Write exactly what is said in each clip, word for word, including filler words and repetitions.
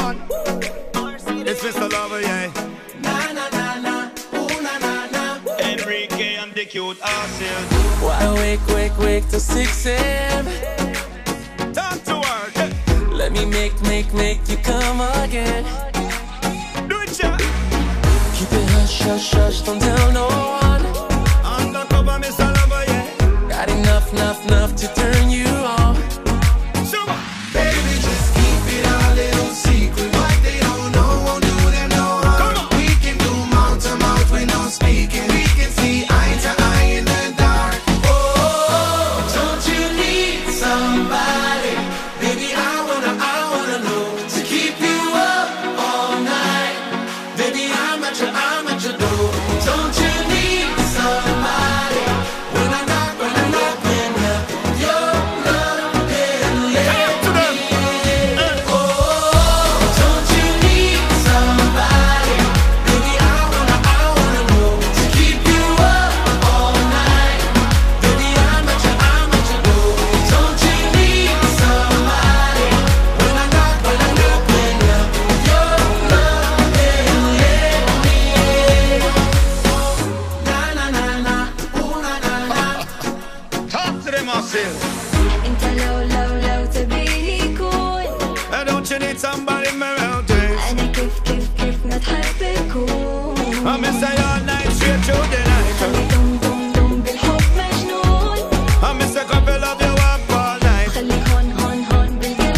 on. It's Mister Lover, yeah. Na na na na, ooh na na na. Enrique and the cute asses. Why wake, wake, wake till six a m? Time to work. Let me make, make, make you come again. Do it, yeah. Keep it hush, hush, hush, don't tell no one. Undercover, Mister Lover, yeah. Got enough, enough, enough to turn you on. Sure. Baby, just keep it a little secret. What they don't know won't do them no harm. We can do mouth to mouth when no speaking. We can see eye to eye in the dark. Oh, don't you need somebody? Baby, I wanna, I wanna know to keep you up all night. Baby, I'm at your, I'm at your door. Don't you need somebody? When I knock, when I knock, when up your love can let me in. Oh, don't you need somebody? Baby, I wanna, I wanna know to keep you up all night. Baby, I'm at your, I'm at your door. Don't you need somebody? When I knock, when I knock, when up your love can let me in. Na na na na, ooh na na na. Talk to them, asses. انت لو لو لو تبيني كون And don't you need somebody in my round days? انا كيف كيف كيف ما تحب اكون I'm Mister all night straight through the night. خلي دم دم دم بالحب مجنون I'm Mister Couple love you up all night. خليك هون هون هون بالقلب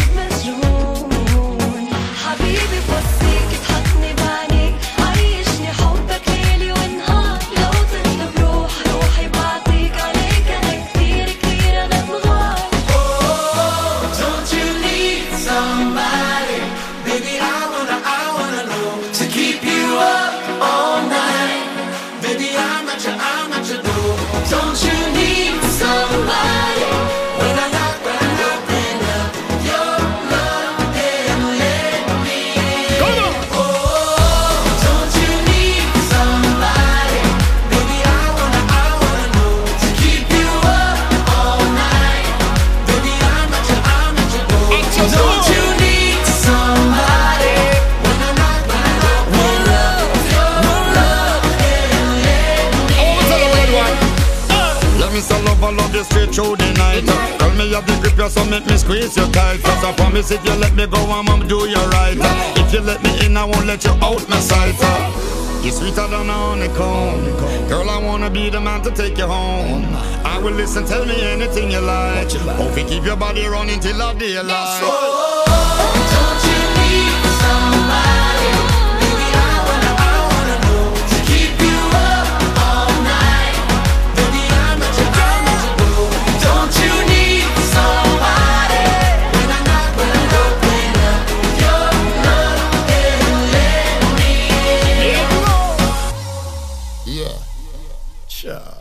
مسجون حبيبي بوصيك تحطني بعينيك عيشني حبك ليلي ونهار لو تطلب روح روحي بعطيك عليك انا كتير كتير انا بغار Oh, don't you need somebody? Baby, I wanna, I wanna know to keep you up all night. Baby, I'm at your, I'm at your door. Don't you need somebody? When I knock, when I knock, when up your love can let me in. Come on. Oh, don't you need somebody? Baby, I wanna, I wanna know to keep you up all night. Baby, I'm at your, I'm at your door. Don't you need somebody? When I knock, when I knock, when love, your love can let me in. Let me say love, I love you straight through the night. Tell me you have the grip, you so make me squeeze you tight. Cause I promise if you let me go, I'ma do you right. If you let me in, I won't let you out my sight. You're sweeter than a honeycomb. Girl, I wanna be the man to take you home. I will listen, tell me anything you like. Hope you keep your body running till the daylight. Don't you need somebody? Baby, I wanna, I wanna know to keep you up all night. Baby, I'm at your, I'm at your door. Don't you need somebody? When I knock, when I knock, when up your love can let me in. Yeah. Sure.